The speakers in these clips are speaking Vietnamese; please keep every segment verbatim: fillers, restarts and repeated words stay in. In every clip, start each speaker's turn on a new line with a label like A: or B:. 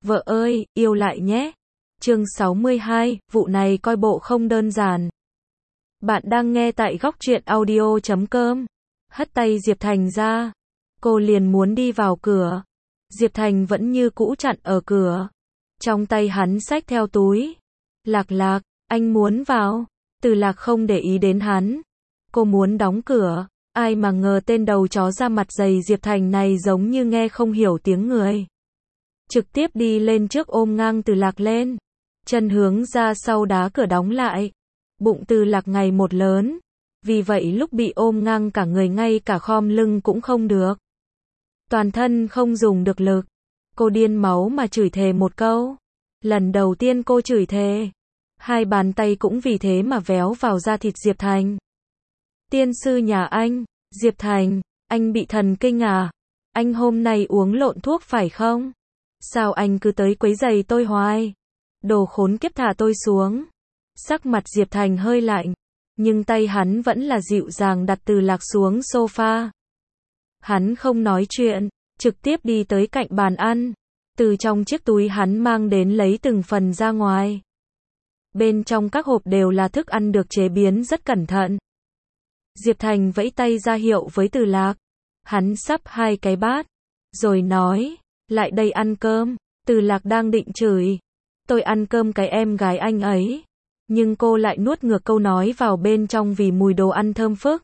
A: Vợ ơi, yêu lại nhé. Chương sáu mươi hai, vụ này coi bộ không đơn giản. Bạn đang nghe tại góc truyện audio chấm com. Hất tay Diệp Thành ra. Cô liền muốn đi vào cửa. Diệp Thành vẫn như cũ chặn ở cửa. Trong tay hắn xách theo túi. Lạc Lạc, anh muốn vào. Từ Lạc không để ý đến hắn. Cô muốn đóng cửa. Ai mà ngờ tên đầu chó da mặt dày Diệp Thành này giống như nghe không hiểu tiếng người. Trực tiếp đi lên trước ôm ngang Từ Lạc lên. Chân hướng ra sau đá cửa đóng lại. Bụng Từ Lạc ngày một lớn. Vì vậy lúc bị ôm ngang cả người ngay cả khom lưng cũng không được. Toàn thân không dùng được lực. Cô điên máu mà chửi thề một câu. Lần đầu tiên cô chửi thề. Hai bàn tay cũng vì thế mà véo vào da thịt Diệp Thành. Tiên sư nhà anh, Diệp Thành, anh bị thần kinh à? Anh hôm nay uống lộn thuốc phải không? Sao anh cứ tới quấy giày tôi hoài? Đồ khốn kiếp, thả tôi xuống. Sắc mặt Diệp Thành hơi lạnh, nhưng tay hắn vẫn là dịu dàng đặt Từ Lạc xuống sofa. Hắn không nói chuyện, trực tiếp đi tới cạnh bàn ăn. Từ trong chiếc túi hắn mang đến lấy từng phần ra ngoài. Bên trong các hộp đều là thức ăn được chế biến rất cẩn thận. Diệp Thành vẫy tay ra hiệu với Từ Lạc. Hắn sắp hai cái bát, rồi nói, lại đây ăn cơm. Từ Lạc đang định chửi, tôi ăn cơm cái em gái anh ấy. Nhưng cô lại nuốt ngược câu nói vào bên trong vì mùi đồ ăn thơm phức.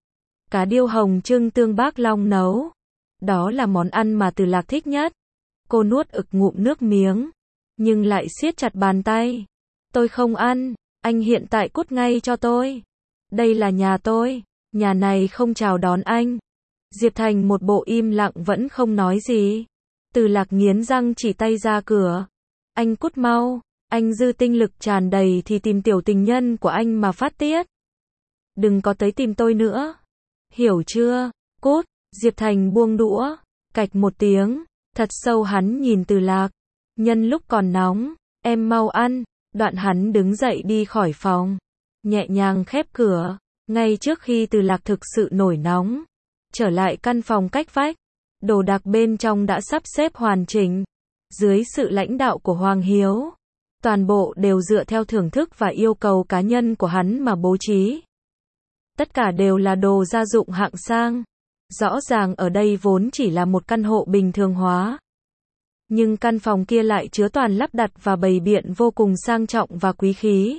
A: Cá điêu hồng trưng tương bác Long nấu. Đó là món ăn mà Từ Lạc thích nhất. Cô nuốt ực ngụm nước miếng, nhưng lại siết chặt bàn tay. Tôi không ăn, anh hiện tại cút ngay cho tôi. Đây là nhà tôi, nhà này không chào đón anh. Diệp Thành một bộ im lặng vẫn không nói gì. Từ Lạc nghiến răng chỉ tay ra cửa. Anh cút mau, anh dư tinh lực tràn đầy thì tìm tiểu tình nhân của anh mà phát tiết. Đừng có tới tìm tôi nữa. Hiểu chưa? Cút. Diệp Thành buông đũa, cạch một tiếng, thật sâu hắn nhìn Từ Lạc. Nhân lúc còn nóng, em mau ăn. Đoạn hắn đứng dậy đi khỏi phòng, nhẹ nhàng khép cửa, ngay trước khi Từ Lạc thực sự nổi nóng. Trở lại căn phòng cách vách, đồ đạc bên trong đã sắp xếp hoàn chỉnh. Dưới sự lãnh đạo của Hoàng Hiếu, toàn bộ đều dựa theo thưởng thức và yêu cầu cá nhân của hắn mà bố trí. Tất cả đều là đồ gia dụng hạng sang. Rõ ràng ở đây vốn chỉ là một căn hộ bình thường hóa. Nhưng căn phòng kia lại chứa toàn lắp đặt và bày biện vô cùng sang trọng và quý khí.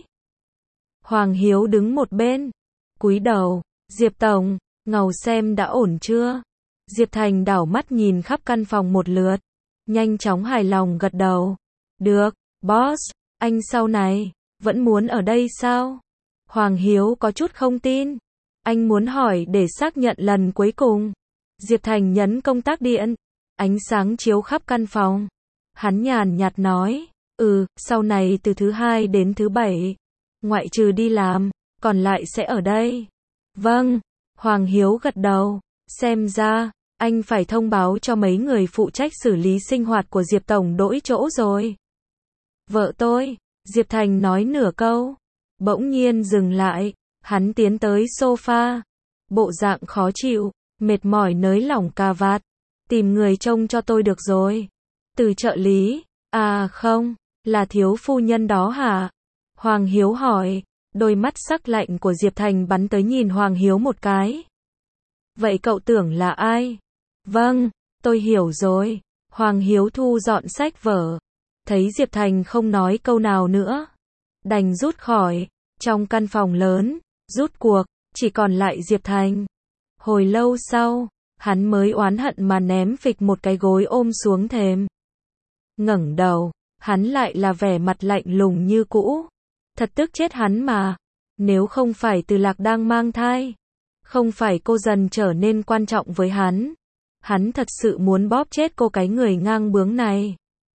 A: Hoàng Hiếu đứng một bên, cúi đầu, Diệp Tổng, ngầu xem đã ổn chưa? Diệp Thành đảo mắt nhìn khắp căn phòng một lượt, nhanh chóng hài lòng gật đầu. Được, boss, anh sau này, vẫn muốn ở đây sao? Hoàng Hiếu có chút không tin. Anh muốn hỏi để xác nhận lần cuối cùng. Diệp Thành nhấn công tắc điện. Ánh sáng chiếu khắp căn phòng. Hắn nhàn nhạt nói, ừ, sau này từ thứ hai đến thứ bảy, ngoại trừ đi làm, còn lại sẽ ở đây. Vâng, Hoàng Hiếu gật đầu, xem ra, anh phải thông báo cho mấy người phụ trách xử lý sinh hoạt của Diệp Tổng đổi chỗ rồi. Vợ tôi, Diệp Thành nói nửa câu, bỗng nhiên dừng lại, hắn tiến tới sofa, bộ dạng khó chịu, mệt mỏi nới lỏng cà vạt. Tìm người trông cho tôi được rồi. Từ trợ lý, à không, là thiếu phu nhân đó hả? Hoàng Hiếu hỏi, đôi mắt sắc lạnh của Diệp Thành bắn tới nhìn Hoàng Hiếu một cái. Vậy cậu tưởng là ai? Vâng, tôi hiểu rồi. Hoàng Hiếu thu dọn sách vở. Thấy Diệp Thành không nói câu nào nữa, đành rút khỏi. Trong căn phòng lớn, rút cuộc, chỉ còn lại Diệp Thành. Hồi lâu sau, hắn mới oán hận mà ném phịch một cái gối ôm xuống thềm. Ngẩng đầu, hắn lại là vẻ mặt lạnh lùng như cũ. Thật tức chết hắn mà. Nếu không phải Từ Lạc đang mang thai, không phải cô dần trở nên quan trọng với hắn, hắn thật sự muốn bóp chết cô cái người ngang bướng này.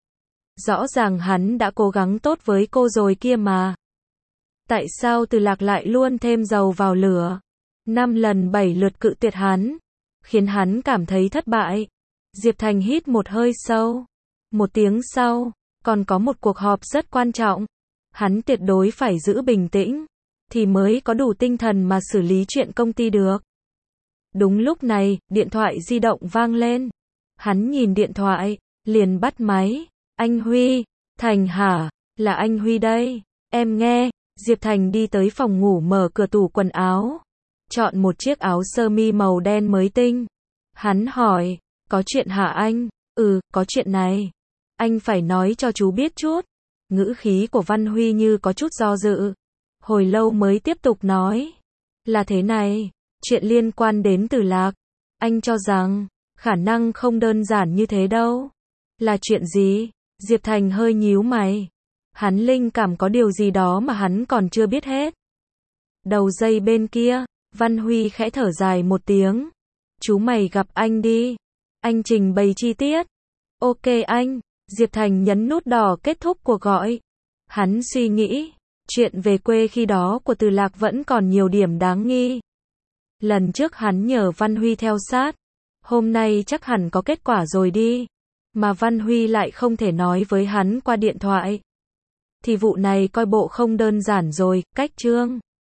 A: Rõ ràng hắn đã cố gắng tốt với cô rồi kia mà. Tại sao Từ Lạc lại luôn thêm dầu vào lửa? Năm lần bảy lượt cự tuyệt hắn, khiến hắn cảm thấy thất bại. Diệp Thành hít một hơi sâu. Một tiếng sau, còn có một cuộc họp rất quan trọng. Hắn tuyệt đối phải giữ bình tĩnh, thì mới có đủ tinh thần mà xử lý chuyện công ty được. Đúng lúc này, điện thoại di động vang lên. Hắn nhìn điện thoại, liền bắt máy. Anh Huy, Thành hả? Là anh Huy đây. Em nghe. Diệp Thành đi tới phòng ngủ mở cửa tủ quần áo. Chọn một chiếc áo sơ mi màu đen mới tinh. Hắn hỏi, có chuyện hả anh? Ừ, có chuyện này. Anh phải nói cho chú biết chút. Ngữ khí của Văn Huy như có chút do dự. Hồi lâu mới tiếp tục nói. Là thế này, chuyện liên quan đến Từ Lạc. Anh cho rằng, khả năng không đơn giản như thế đâu. Là chuyện gì? Diệp Thành hơi nhíu mày. Hắn linh cảm có điều gì đó mà hắn còn chưa biết hết. Đầu dây bên kia, Văn Huy khẽ thở dài một tiếng. Chú mày gặp anh đi. Anh trình bày chi tiết. Ok anh. Diệp Thành nhấn nút đỏ kết thúc cuộc gọi. Hắn suy nghĩ, chuyện về quê khi đó của Từ Lạc vẫn còn nhiều điểm đáng nghi. Lần trước hắn nhờ Văn Huy theo sát. Hôm nay chắc hẳn có kết quả rồi đi. Mà Văn Huy lại không thể nói với hắn qua điện thoại. Thì vụ này coi bộ không đơn giản rồi, cách Trương.